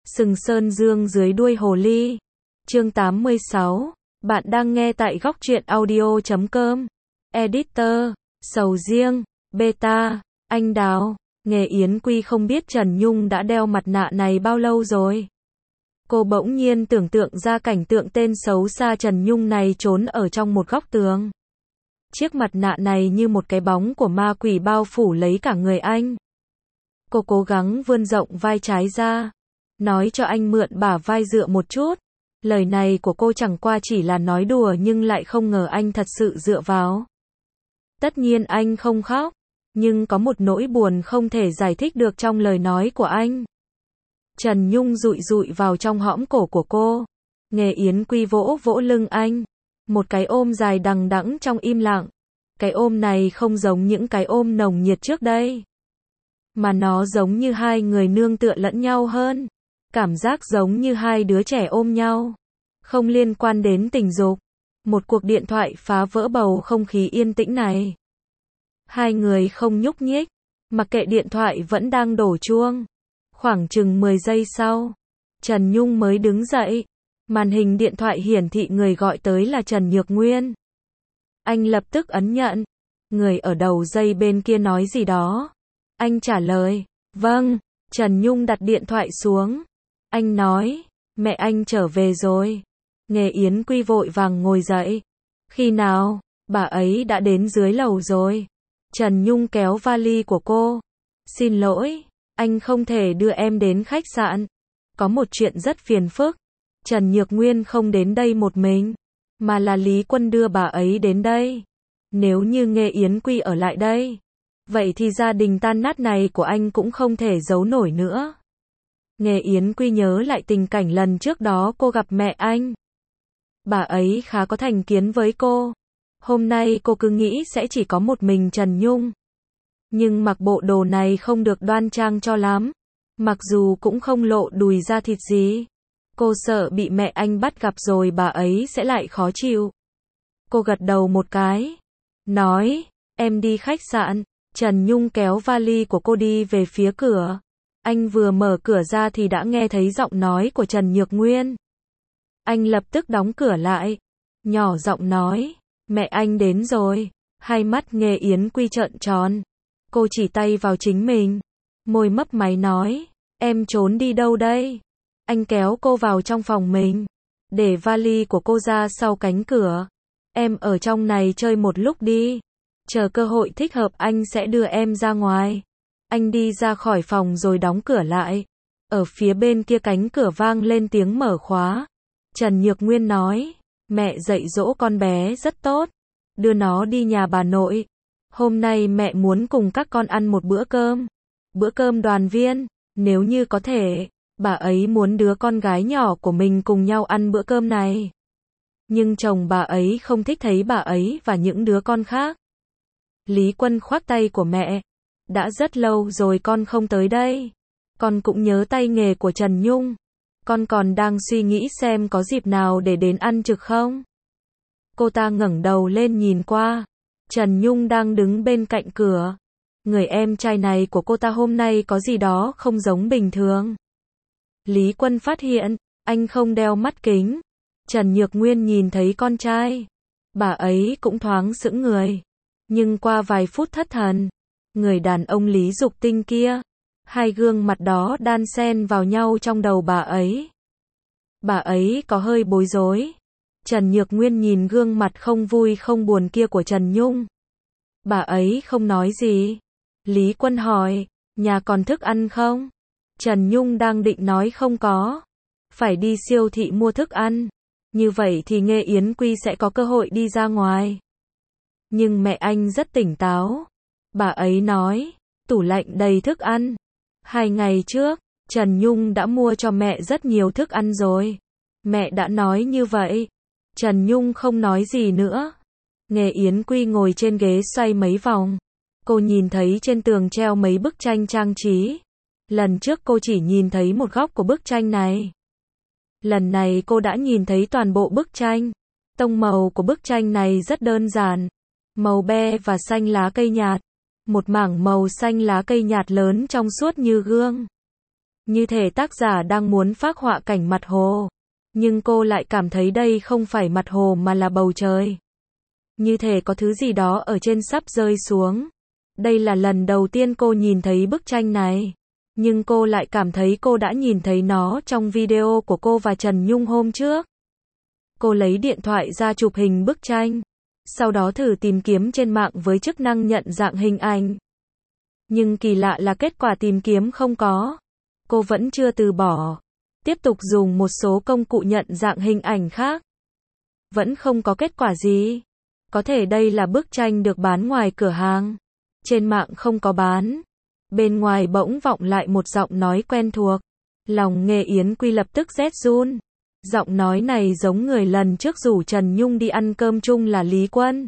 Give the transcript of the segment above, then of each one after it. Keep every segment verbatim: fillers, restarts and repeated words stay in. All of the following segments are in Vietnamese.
Sừng Sơn Dương dưới đuôi hồ ly. Chương tám mươi sáu. Bạn đang nghe tại góc truyện audio chấm com. Editor, sầu riêng, beta, anh Đào. Nghe Yến Quy không biết Trần Nhung đã đeo mặt nạ này bao lâu rồi. Cô bỗng nhiên tưởng tượng ra cảnh tượng tên xấu xa Trần Nhung này trốn ở trong một góc tường. Chiếc mặt nạ này như một cái bóng của ma quỷ bao phủ lấy cả người anh. Cô cố gắng vươn rộng vai trái ra, nói cho anh mượn bả vai dựa một chút. Lời này của cô chẳng qua chỉ là nói đùa nhưng lại không ngờ anh thật sự dựa vào. Tất nhiên anh không khóc, nhưng có một nỗi buồn không thể giải thích được trong lời nói của anh. Trần Nhung dụi dụi vào trong hõm cổ của cô. Nghe Yến Quy vỗ vỗ lưng anh. Một cái ôm dài đằng đẵng trong im lặng. Cái ôm này không giống những cái ôm nồng nhiệt trước đây, mà nó giống như hai người nương tựa lẫn nhau hơn. Cảm giác giống như hai đứa trẻ ôm nhau. Không liên quan đến tình dục. Một cuộc điện thoại phá vỡ bầu không khí yên tĩnh này. Hai người không nhúc nhích, mặc kệ điện thoại vẫn đang đổ chuông. Khoảng chừng mười giây sau, Trần Nhung mới đứng dậy. Màn hình điện thoại hiển thị người gọi tới là Trần Nhược Nguyên. Anh lập tức ấn nhận. Người ở đầu dây bên kia nói gì đó. Anh trả lời, vâng. Trần Nhung đặt điện thoại xuống. Anh nói, mẹ anh trở về rồi. Nghe Yến Quy vội vàng ngồi dậy. Khi nào? Bà ấy đã đến dưới lầu rồi. Trần Nhung kéo vali của cô. Xin lỗi, anh không thể đưa em đến khách sạn. Có một chuyện rất phiền phức. Trần Nhược Nguyên không đến đây một mình, mà là Lý Quân đưa bà ấy đến đây. Nếu như Nghe Yến Quy ở lại đây, vậy thì gia đình tan nát này của anh cũng không thể giấu nổi nữa. Nghe Yến Quy nhớ lại tình cảnh lần trước đó cô gặp mẹ anh. Bà ấy khá có thành kiến với cô. Hôm nay cô cứ nghĩ sẽ chỉ có một mình Trần Nhung. Nhưng mặc bộ đồ này không được đoan trang cho lắm. Mặc dù cũng không lộ đùi da thịt gì. Cô sợ bị mẹ anh bắt gặp rồi bà ấy sẽ lại khó chịu. Cô gật đầu một cái. Nói, em đi khách sạn. Trần Nhung kéo vali của cô đi về phía cửa. Anh vừa mở cửa ra thì đã nghe thấy giọng nói của Trần Nhược Nguyên. Anh lập tức đóng cửa lại. Nhỏ giọng nói, mẹ anh đến rồi. Hai mắt Nghe Yến Quy trợn tròn. Cô chỉ tay vào chính mình. Môi mấp máy nói, em trốn đi đâu đây? Anh kéo cô vào trong phòng mình. Để vali của cô ra sau cánh cửa. Em ở trong này chơi một lúc đi. Chờ cơ hội thích hợp anh sẽ đưa em ra ngoài. Anh đi ra khỏi phòng rồi đóng cửa lại. Ở phía bên kia cánh cửa vang lên tiếng mở khóa. Trần Nhược Nguyên nói, mẹ dạy dỗ con bé rất tốt. Đưa nó đi nhà bà nội. Hôm nay mẹ muốn cùng các con ăn một bữa cơm. Bữa cơm đoàn viên, nếu như có thể. Bà ấy muốn đứa con gái nhỏ của mình cùng nhau ăn bữa cơm này. Nhưng chồng bà ấy không thích thấy bà ấy và những đứa con khác. Lý Quân khoác tay của mẹ. Đã rất lâu rồi con không tới đây. Con cũng nhớ tay nghề của Trần Nhung. Con còn đang suy nghĩ xem có dịp nào để đến ăn trực không? Cô ta ngẩng đầu lên nhìn qua. Trần Nhung đang đứng bên cạnh cửa. Người em trai này của cô ta hôm nay có gì đó không giống bình thường. Lý Quân phát hiện, anh không đeo mắt kính. Trần Nhược Nguyên nhìn thấy con trai. Bà ấy cũng thoáng sững người. Nhưng qua vài phút thất thần. Người đàn ông Lý Dục Tinh kia. Hai gương mặt đó đan xen vào nhau trong đầu bà ấy. Bà ấy có hơi bối rối. Trần Nhược Nguyên nhìn gương mặt không vui không buồn kia của Trần Nhung. Bà ấy không nói gì. Lý Quân hỏi, nhà còn thức ăn không? Trần Nhung đang định nói không có. Phải đi siêu thị mua thức ăn. Như vậy thì Nghe Yến Quy sẽ có cơ hội đi ra ngoài. Nhưng mẹ anh rất tỉnh táo. Bà ấy nói, tủ lạnh đầy thức ăn. Hai ngày trước, Trần Nhung đã mua cho mẹ rất nhiều thức ăn rồi. Mẹ đã nói như vậy. Trần Nhung không nói gì nữa. Nghe Yến Quy ngồi trên ghế xoay mấy vòng. Cô nhìn thấy trên tường treo mấy bức tranh trang trí. Lần trước cô chỉ nhìn thấy một góc của bức tranh này. Lần này cô đã nhìn thấy toàn bộ bức tranh. Tông màu của bức tranh này rất đơn giản. Màu be và xanh lá cây nhạt. Một mảng màu xanh lá cây nhạt lớn trong suốt như gương. Như thể tác giả đang muốn phác họa cảnh mặt hồ. Nhưng cô lại cảm thấy đây không phải mặt hồ mà là bầu trời. Như thể có thứ gì đó ở trên sắp rơi xuống. Đây là lần đầu tiên cô nhìn thấy bức tranh này. Nhưng cô lại cảm thấy cô đã nhìn thấy nó trong video của cô và Trần Nhung hôm trước. Cô lấy điện thoại ra chụp hình bức tranh. Sau đó thử tìm kiếm trên mạng với chức năng nhận dạng hình ảnh. Nhưng kỳ lạ là kết quả tìm kiếm không có. Cô vẫn chưa từ bỏ. Tiếp tục dùng một số công cụ nhận dạng hình ảnh khác. Vẫn không có kết quả gì. Có thể đây là bức tranh được bán ngoài cửa hàng. Trên mạng không có bán. Bên ngoài bỗng vọng lại một giọng nói quen thuộc. Lòng Nghê Yến Quy lập tức rét run. Giọng nói này giống người lần trước rủ Trần Nhung đi ăn cơm chung là Lý Quân.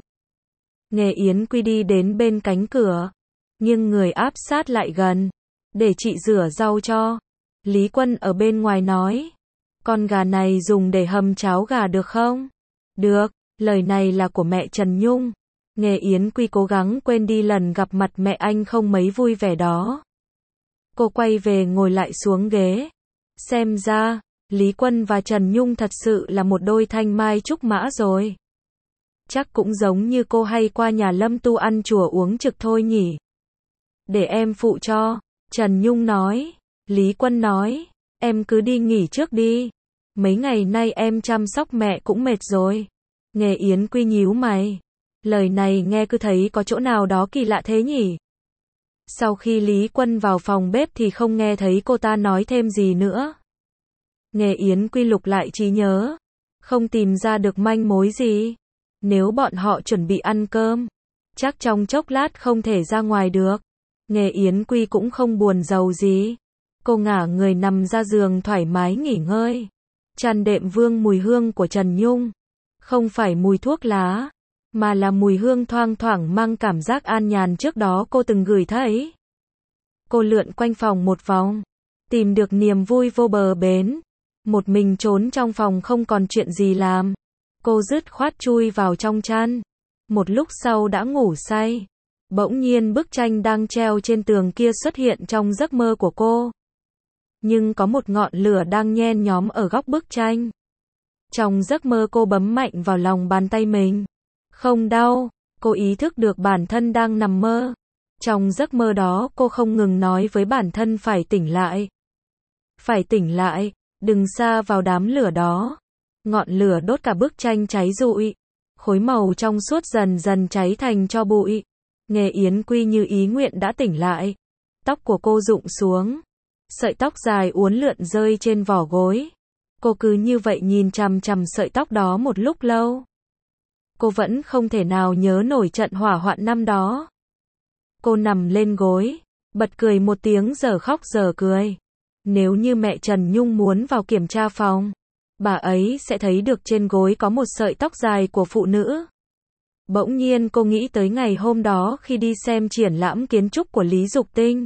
Nghê Yến Quy đi đến bên cánh cửa. Nhưng người áp sát lại gần. Để chị rửa rau cho. Lý Quân ở bên ngoài nói. Con gà này dùng để hầm cháo gà được không? Được, lời này là của mẹ Trần Nhung. Nghê Yến Quy cố gắng quên đi lần gặp mặt mẹ anh không mấy vui vẻ đó. Cô quay về ngồi lại xuống ghế. Xem ra, Lý Quân và Trần Nhung thật sự là một đôi thanh mai trúc mã rồi. Chắc cũng giống như cô hay qua nhà Lâm Tu ăn chùa uống trực thôi nhỉ. Để em phụ cho, Trần Nhung nói. Lý Quân nói, em cứ đi nghỉ trước đi. Mấy ngày nay em chăm sóc mẹ cũng mệt rồi. Nghê Yến Quy nhíu mày. Lời này nghe cứ thấy có chỗ nào đó kỳ lạ thế nhỉ. Sau khi Lý Quân vào phòng bếp thì không nghe thấy cô ta nói thêm gì nữa. Nghê Yến Quy lục lại trí nhớ. Không tìm ra được manh mối gì. Nếu bọn họ chuẩn bị ăn cơm, chắc trong chốc lát không thể ra ngoài được. Nghê Yến Quy cũng không buồn rầu gì. Cô ngả người nằm ra giường thoải mái nghỉ ngơi. Chăn đệm vương mùi hương của Trần Nhung. Không phải mùi thuốc lá, mà là mùi hương thoang thoảng mang cảm giác an nhàn trước đó cô từng gửi thấy. Cô lượn quanh phòng một vòng, tìm được niềm vui vô bờ bến. Một mình trốn trong phòng không còn chuyện gì làm. Cô dứt khoát chui vào trong chăn. Một lúc sau đã ngủ say. Bỗng nhiên bức tranh đang treo trên tường kia xuất hiện trong giấc mơ của cô. Nhưng có một ngọn lửa đang nhen nhóm ở góc bức tranh. Trong giấc mơ cô bấm mạnh vào lòng bàn tay mình. Không đau, cô ý thức được bản thân đang nằm mơ. Trong giấc mơ đó cô không ngừng nói với bản thân phải tỉnh lại. Phải tỉnh lại, đừng sa vào đám lửa đó. Ngọn lửa đốt cả bức tranh cháy rụi. Khối màu trong suốt dần dần cháy thành tro bụi. Nghê Yến Quy như ý nguyện đã tỉnh lại. Tóc của cô rụng xuống. Sợi tóc dài uốn lượn rơi trên vỏ gối. Cô cứ như vậy nhìn chằm chằm sợi tóc đó một lúc lâu. Cô vẫn không thể nào nhớ nổi trận hỏa hoạn năm đó. Cô nằm lên gối, bật cười một tiếng giờ khóc giờ cười. Nếu như mẹ Trần Nhung muốn vào kiểm tra phòng, bà ấy sẽ thấy được trên gối có một sợi tóc dài của phụ nữ. Bỗng nhiên cô nghĩ tới ngày hôm đó khi đi xem triển lãm kiến trúc của Lý Dục Tinh.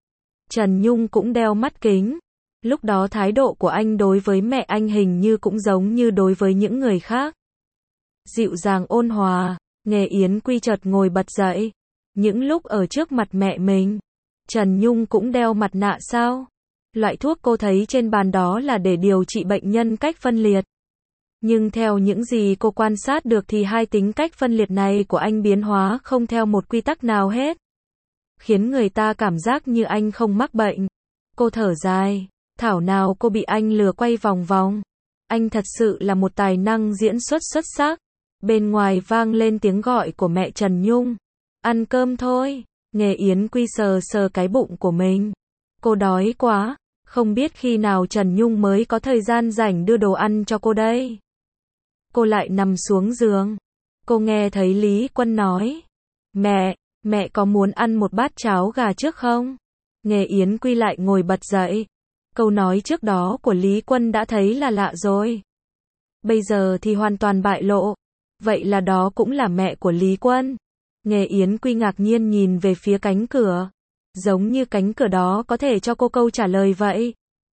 Trần Nhung cũng đeo mắt kính. Lúc đó thái độ của anh đối với mẹ anh hình như cũng giống như đối với những người khác. Dịu dàng ôn hòa. Nghê Yến Quy chợt ngồi bật dậy. Những lúc ở trước mặt mẹ mình, Trần Nhung cũng đeo mặt nạ sao? Loại thuốc cô thấy trên bàn đó là để điều trị bệnh nhân cách phân liệt. Nhưng theo những gì cô quan sát được thì hai tính cách phân liệt này của anh biến hóa không theo một quy tắc nào hết. Khiến người ta cảm giác như anh không mắc bệnh. Cô thở dài. Thảo nào cô bị anh lừa quay vòng vòng. Anh thật sự là một tài năng diễn xuất xuất sắc. Bên ngoài vang lên tiếng gọi của mẹ Trần Nhung. Ăn cơm thôi. Nghê Yến Quy sờ sờ cái bụng của mình. Cô đói quá. Không biết khi nào Trần Nhung mới có thời gian rảnh đưa đồ ăn cho cô đây. Cô lại nằm xuống giường. Cô nghe thấy Lý Quân nói. Mẹ, mẹ có muốn ăn một bát cháo gà trước không? Nghê Yến Quy lại ngồi bật dậy. Câu nói trước đó của Lý Quân đã thấy là lạ rồi. Bây giờ thì hoàn toàn bại lộ. Vậy là đó cũng là mẹ của Lý Quân. Nghê Yến Quy ngạc nhiên nhìn về phía cánh cửa. Giống như cánh cửa đó có thể cho cô câu trả lời vậy.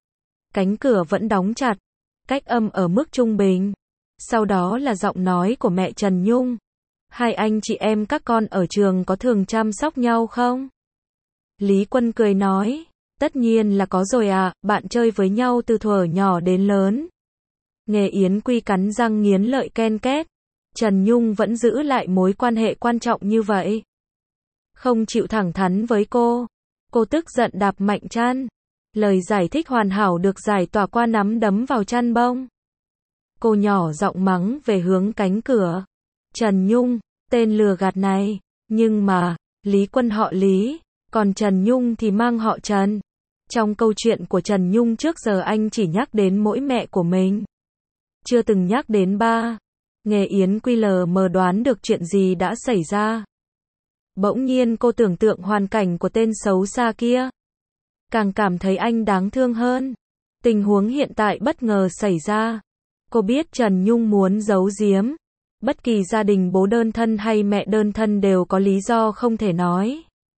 Cánh cửa vẫn đóng chặt. Cách âm ở mức trung bình. Sau đó là giọng nói của mẹ Trần Nhung. Hai anh chị em các con ở trường có thường chăm sóc nhau không? Lý Quân cười nói. Tất nhiên là có rồi à, bạn chơi với nhau từ thuở nhỏ đến lớn. Nghề Yến Quy cắn răng nghiến lợi ken két. Trần Nhung vẫn giữ lại mối quan hệ quan trọng như vậy. Không chịu thẳng thắn với cô. Cô tức giận đạp mạnh chăn. Lời giải thích hoàn hảo được giải tỏa qua nắm đấm vào chăn bông. Cô nhỏ giọng mắng về hướng cánh cửa. Trần Nhung, tên lừa gạt này. Nhưng mà, Lý Quân họ Lý, còn Trần Nhung thì mang họ Trần. Trong câu chuyện của Trần Nhung trước giờ anh chỉ nhắc đến mỗi mẹ của mình. Chưa từng nhắc đến ba. Nghề Yến Quy lờ mờ đoán được chuyện gì đã xảy ra. Bỗng nhiên cô tưởng tượng hoàn cảnh của tên xấu xa kia. Càng cảm thấy anh đáng thương hơn. Tình huống hiện tại bất ngờ xảy ra. Cô biết Trần Nhung muốn giấu giếm. Bất kỳ gia đình bố đơn thân hay mẹ đơn thân đều có lý do không thể nói.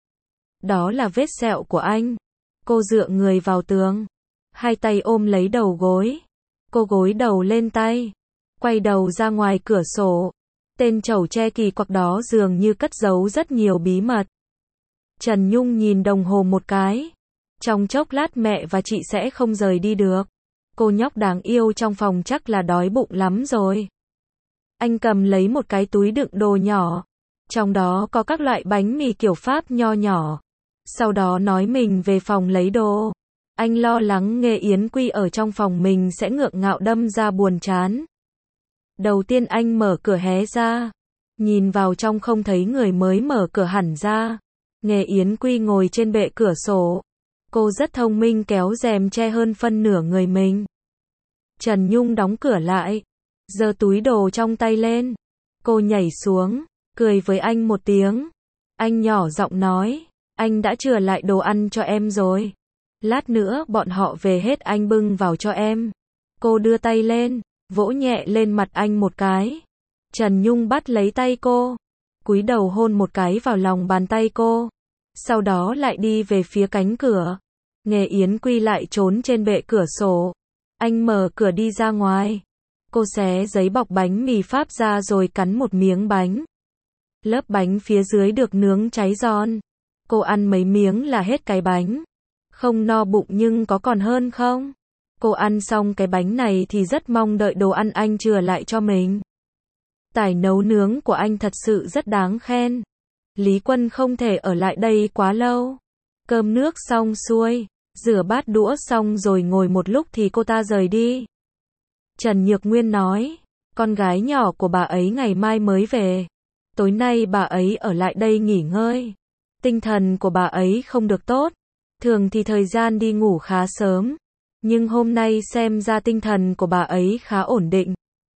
Đó là vết sẹo của anh. Cô dựa người vào tường. Hai tay ôm lấy đầu gối. Cô gối đầu lên tay. Quay đầu ra ngoài cửa sổ. Tên chẩu tre kỳ quặc đó dường như cất giấu rất nhiều bí mật. Trần Nhung nhìn đồng hồ một cái. Trong chốc lát mẹ và chị sẽ không rời đi được. Cô nhóc đáng yêu trong phòng chắc là đói bụng lắm rồi. Anh cầm lấy một cái túi đựng đồ nhỏ. Trong đó có các loại bánh mì kiểu Pháp nho nhỏ. Sau đó nói mình về phòng lấy đồ. Anh lo lắng Nghề Yến Quy ở trong phòng mình sẽ ngượng ngạo đâm ra buồn chán. Đầu tiên anh mở cửa hé ra. Nhìn vào trong không thấy người mới mở cửa hẳn ra. Nghề Yến Quy ngồi trên bệ cửa sổ. Cô rất thông minh kéo rèm che hơn phân nửa người mình. Trần Nhung đóng cửa lại. Giơ túi đồ trong tay lên. Cô nhảy xuống. Cười với anh một tiếng. Anh nhỏ giọng nói. Anh đã chừa lại đồ ăn cho em rồi. Lát nữa bọn họ về hết anh bưng vào cho em. Cô đưa tay lên. Vỗ nhẹ lên mặt anh một cái. Trần Nhung bắt lấy tay cô. Cúi đầu hôn một cái vào lòng bàn tay cô. Sau đó lại đi về phía cánh cửa. Nghề Yến Quy lại trốn trên bệ cửa sổ. Anh mở cửa đi ra ngoài. Cô xé giấy bọc bánh mì Pháp ra rồi cắn một miếng bánh. Lớp bánh phía dưới được nướng cháy giòn. Cô ăn mấy miếng là hết cái bánh. Không no bụng nhưng có còn hơn không? Cô ăn xong cái bánh này thì rất mong đợi đồ ăn anh chừa lại cho mình. Tài nấu nướng của anh thật sự rất đáng khen. Lý Quân không thể ở lại đây quá lâu. Cơm nước xong xuôi, rửa bát đũa xong rồi ngồi một lúc thì cô ta rời đi. Trần Nhược Nguyên nói, con gái nhỏ của bà ấy ngày mai mới về. Tối nay bà ấy ở lại đây nghỉ ngơi. Tinh thần của bà ấy không được tốt. Thường thì thời gian đi ngủ khá sớm. Nhưng hôm nay xem ra tinh thần của bà ấy khá ổn định.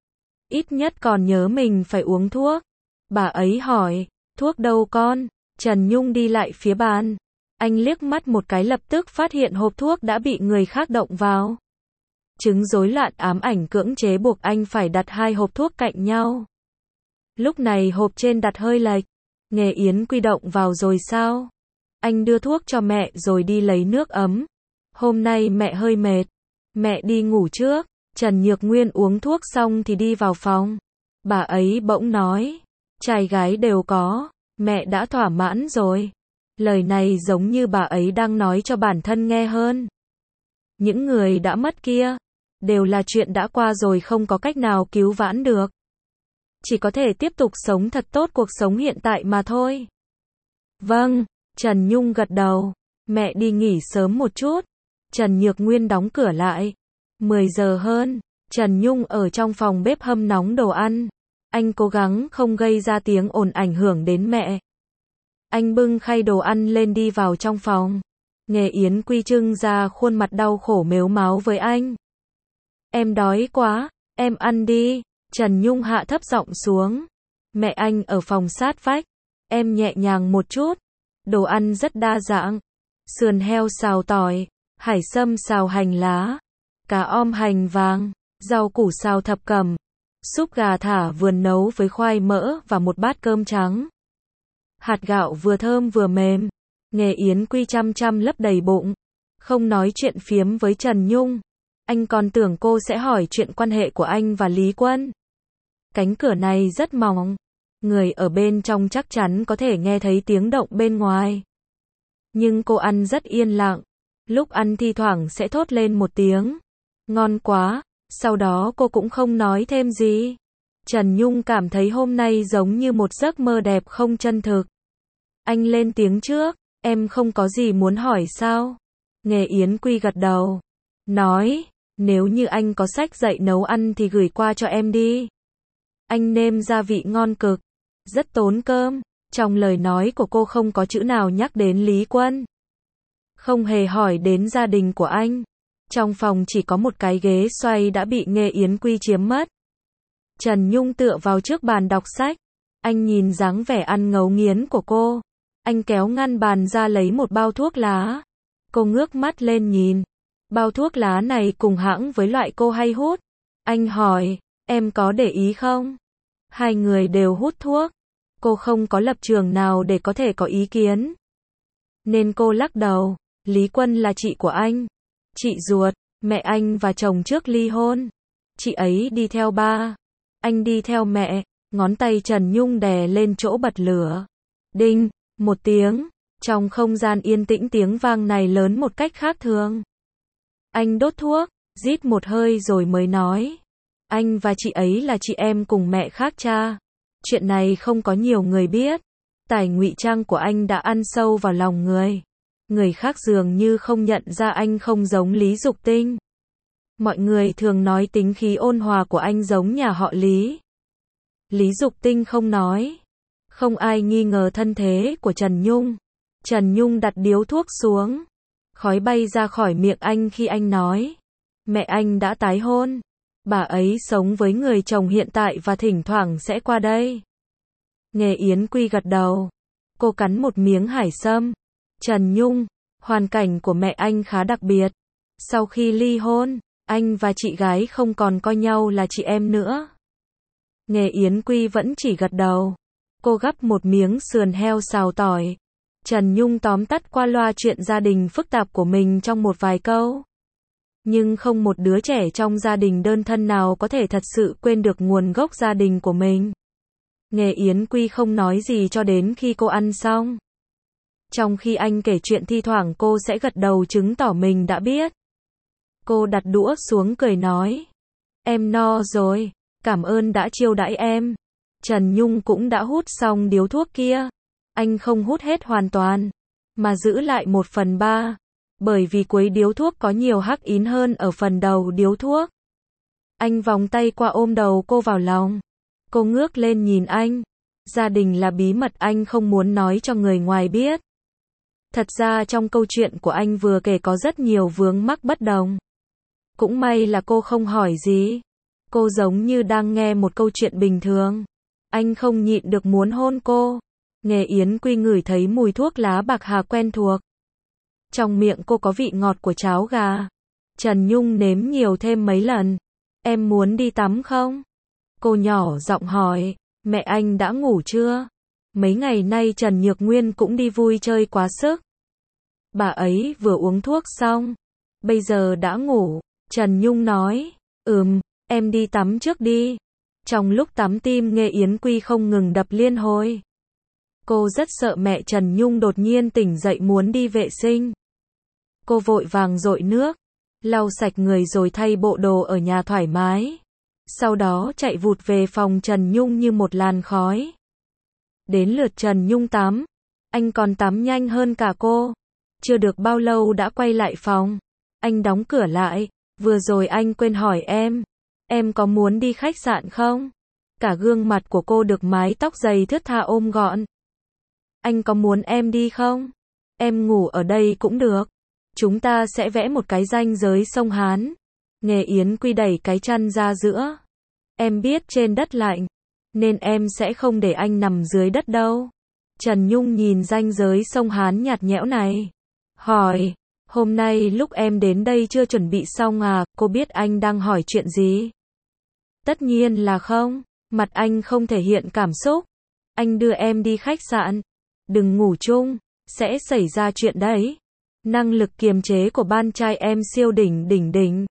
Ít nhất còn nhớ mình phải uống thuốc. Bà ấy hỏi, thuốc đâu con? Trần Nhung đi lại phía bàn. Anh liếc mắt một cái lập tức phát hiện hộp thuốc đã bị người khác động vào. Chứng rối loạn ám ảnh cưỡng chế buộc anh phải đặt hai hộp thuốc cạnh nhau. Lúc này hộp trên đặt hơi lệch. Nghề Yến Quy động vào rồi sao? Anh đưa thuốc cho mẹ rồi đi lấy nước ấm. Hôm nay mẹ hơi mệt. Mẹ đi ngủ trước. Trần Nhược Nguyên uống thuốc xong thì đi vào phòng. Bà ấy bỗng nói. Trai gái đều có. Mẹ đã thỏa mãn rồi. Lời này giống như bà ấy đang nói cho bản thân nghe hơn. Những người đã mất kia. Đều là chuyện đã qua rồi không có cách nào cứu vãn được. Chỉ có thể tiếp tục sống thật tốt cuộc sống hiện tại mà thôi. Vâng, Trần Nhung gật đầu. Mẹ đi nghỉ sớm một chút. Trần Nhược Nguyên đóng cửa lại. mười giờ hơn, Trần Nhung ở trong phòng bếp hâm nóng đồ ăn. Anh cố gắng không gây ra tiếng ồn ảnh hưởng đến mẹ. Anh bưng khay đồ ăn lên đi vào trong phòng. Nghề Yến Quy trưng ra khuôn mặt đau khổ mếu máo với anh. Em đói quá, em ăn đi. Trần Nhung hạ thấp giọng xuống. Mẹ anh ở phòng sát vách. Em nhẹ nhàng một chút. Đồ ăn rất đa dạng. Sườn heo xào tỏi, hải sâm xào hành lá, cá om hành vàng, rau củ xào thập cẩm, súp gà thả vườn nấu với khoai mỡ và một bát cơm trắng. Hạt gạo vừa thơm vừa mềm. Nghề Yến Quy chăm chăm lấp đầy bụng. Không nói chuyện phiếm với Trần Nhung. Anh còn tưởng cô sẽ hỏi chuyện quan hệ của anh và Lý Quân. Cánh cửa này rất mỏng. Người ở bên trong chắc chắn có thể nghe thấy tiếng động bên ngoài. Nhưng cô ăn rất yên lặng. Lúc ăn thi thoảng sẽ thốt lên một tiếng. Ngon quá. Sau đó cô cũng không nói thêm gì. Trần Nhung cảm thấy hôm nay giống như một giấc mơ đẹp không chân thực. Anh lên tiếng trước. Em không có gì muốn hỏi sao? Nghề Yến Quy gật đầu. Nói, nếu như anh có sách dạy nấu ăn thì gửi qua cho em đi. Anh nêm gia vị ngon cực. Rất tốn cơm. Trong lời nói của cô không có chữ nào nhắc đến Lý Quân. Không hề hỏi đến gia đình của anh. Trong phòng chỉ có một cái ghế xoay đã bị Nghề Yến Quy chiếm mất. Trần Nhung tựa vào trước bàn đọc sách. Anh nhìn dáng vẻ ăn ngấu nghiến của cô. Anh kéo ngăn bàn ra lấy một bao thuốc lá. Cô ngước mắt lên nhìn. Bao thuốc lá này cùng hãng với loại cô hay hút. Anh hỏi, em có để ý không? Hai người đều hút thuốc. Cô không có lập trường nào để có thể có ý kiến. Nên cô lắc đầu. Lý Quân là chị của anh. Chị ruột, mẹ anh và chồng trước ly hôn. Chị ấy đi theo ba. Anh đi theo mẹ. Ngón tay Trần Nhung đè lên chỗ bật lửa. Đinh, một tiếng. Trong không gian yên tĩnh tiếng vang này lớn một cách khác thường. Anh đốt thuốc, rít một hơi rồi mới nói. Anh và chị ấy là chị em cùng mẹ khác cha. Chuyện này không có nhiều người biết. Tài ngụy trang của anh đã ăn sâu vào lòng người. Người khác dường như không nhận ra anh không giống Lý Dục Tinh. Mọi người thường nói tính khí ôn hòa của anh giống nhà họ Lý. Lý Dục Tinh không nói. Không ai nghi ngờ thân thế của Trần Nhung. Trần Nhung đặt điếu thuốc xuống. Khói bay ra khỏi miệng anh khi anh nói. Mẹ anh đã tái hôn. Bà ấy sống với người chồng hiện tại và thỉnh thoảng sẽ qua đây. Nghề Yến Quy gật đầu. Cô cắn một miếng hải sâm. Trần Nhung, hoàn cảnh của mẹ anh khá đặc biệt. Sau khi ly hôn, anh và chị gái không còn coi nhau là chị em nữa. Nghề Yến Quy vẫn chỉ gật đầu. Cô gắp một miếng sườn heo xào tỏi. Trần Nhung tóm tắt qua loa chuyện gia đình phức tạp của mình trong một vài câu. Nhưng không một đứa trẻ trong gia đình đơn thân nào có thể thật sự quên được nguồn gốc gia đình của mình. Nghề Yến Quy không nói gì cho đến khi cô ăn xong. Trong khi anh kể chuyện thi thoảng cô sẽ gật đầu chứng tỏ mình đã biết. Cô đặt đũa xuống cười nói. Em no rồi, cảm ơn đã chiêu đãi em. Trần Nhung cũng đã hút xong điếu thuốc kia. Anh không hút hết hoàn toàn, mà giữ lại một phần ba. Bởi vì cuối điếu thuốc có nhiều hắc ín hơn ở phần đầu điếu thuốc. Anh vòng tay qua ôm đầu cô vào lòng. Cô ngước lên nhìn anh. Gia đình là bí mật anh không muốn nói cho người ngoài biết. Thật ra trong câu chuyện của anh vừa kể có rất nhiều vướng mắc bất đồng. Cũng may là cô không hỏi gì. Cô giống như đang nghe một câu chuyện bình thường. Anh không nhịn được muốn hôn cô. Nghề Yến Quy ngửi thấy mùi thuốc lá bạc hà quen thuộc. Trong miệng cô có vị ngọt của cháo gà. Trần Nhung nếm nhiều thêm mấy lần. Em muốn đi tắm không? Cô nhỏ giọng hỏi. Mẹ anh đã ngủ chưa? Mấy ngày nay Trần Nhược Nguyên cũng đi vui chơi quá sức. Bà ấy vừa uống thuốc xong. Bây giờ đã ngủ. Trần Nhung nói. Ừm, em đi tắm trước đi. Trong lúc tắm tim Nghề Yến Quy không ngừng đập liên hồi. Cô rất sợ mẹ Trần Nhung đột nhiên tỉnh dậy muốn đi vệ sinh. Cô vội vàng dội nước, lau sạch người rồi thay bộ đồ ở nhà thoải mái. Sau đó chạy vụt về phòng Trần Nhung như một làn khói. Đến lượt Trần Nhung tắm. Anh còn tắm nhanh hơn cả cô. Chưa được bao lâu đã quay lại phòng. Anh đóng cửa lại. Vừa rồi anh quên hỏi em. Em có muốn đi khách sạn không? Cả gương mặt của cô được mái tóc dày thướt tha ôm gọn. Anh có muốn em đi không? Em ngủ ở đây cũng được. Chúng ta sẽ vẽ một cái ranh giới sông Hán. Nghề Yến Quy đẩy cái chăn ra giữa. Em biết trên đất lạnh, nên em sẽ không để anh nằm dưới đất đâu. Trần Nhung nhìn ranh giới sông Hán nhạt nhẽo này. Hỏi, hôm nay lúc em đến đây chưa chuẩn bị xong à? Cô biết anh đang hỏi chuyện gì? Tất nhiên là không. Mặt anh không thể hiện cảm xúc. Anh đưa em đi khách sạn. Đừng ngủ chung, sẽ xảy ra chuyện đấy. Năng lực kiềm chế của ban trai em siêu đỉnh đỉnh đỉnh.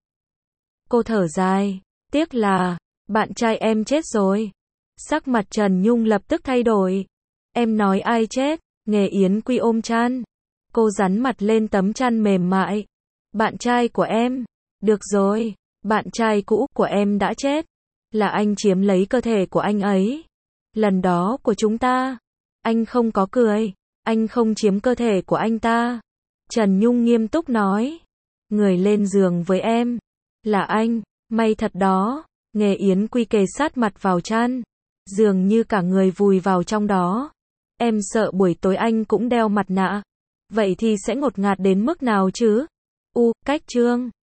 Cô thở dài, tiếc là, bạn trai em chết rồi. Sắc mặt Trần Nhung lập tức thay đổi. Em nói ai chết? Nghề Yến Quy ôm chăn. Cô dán mặt lên tấm chăn mềm mại. Bạn trai của em. Được rồi, bạn trai cũ của em đã chết. Là anh chiếm lấy cơ thể của anh ấy. Lần đó của chúng ta. Anh không có cười. Anh không chiếm cơ thể của anh ta. Trần Nhung nghiêm túc nói. Người lên giường với em. Là anh. May thật đó. Nghe Yến Quy kề sát mặt vào chăn. Dường như cả người vùi vào trong đó. Em sợ buổi tối anh cũng đeo mặt nạ. Vậy thì sẽ ngột ngạt đến mức nào chứ? U, cách chương.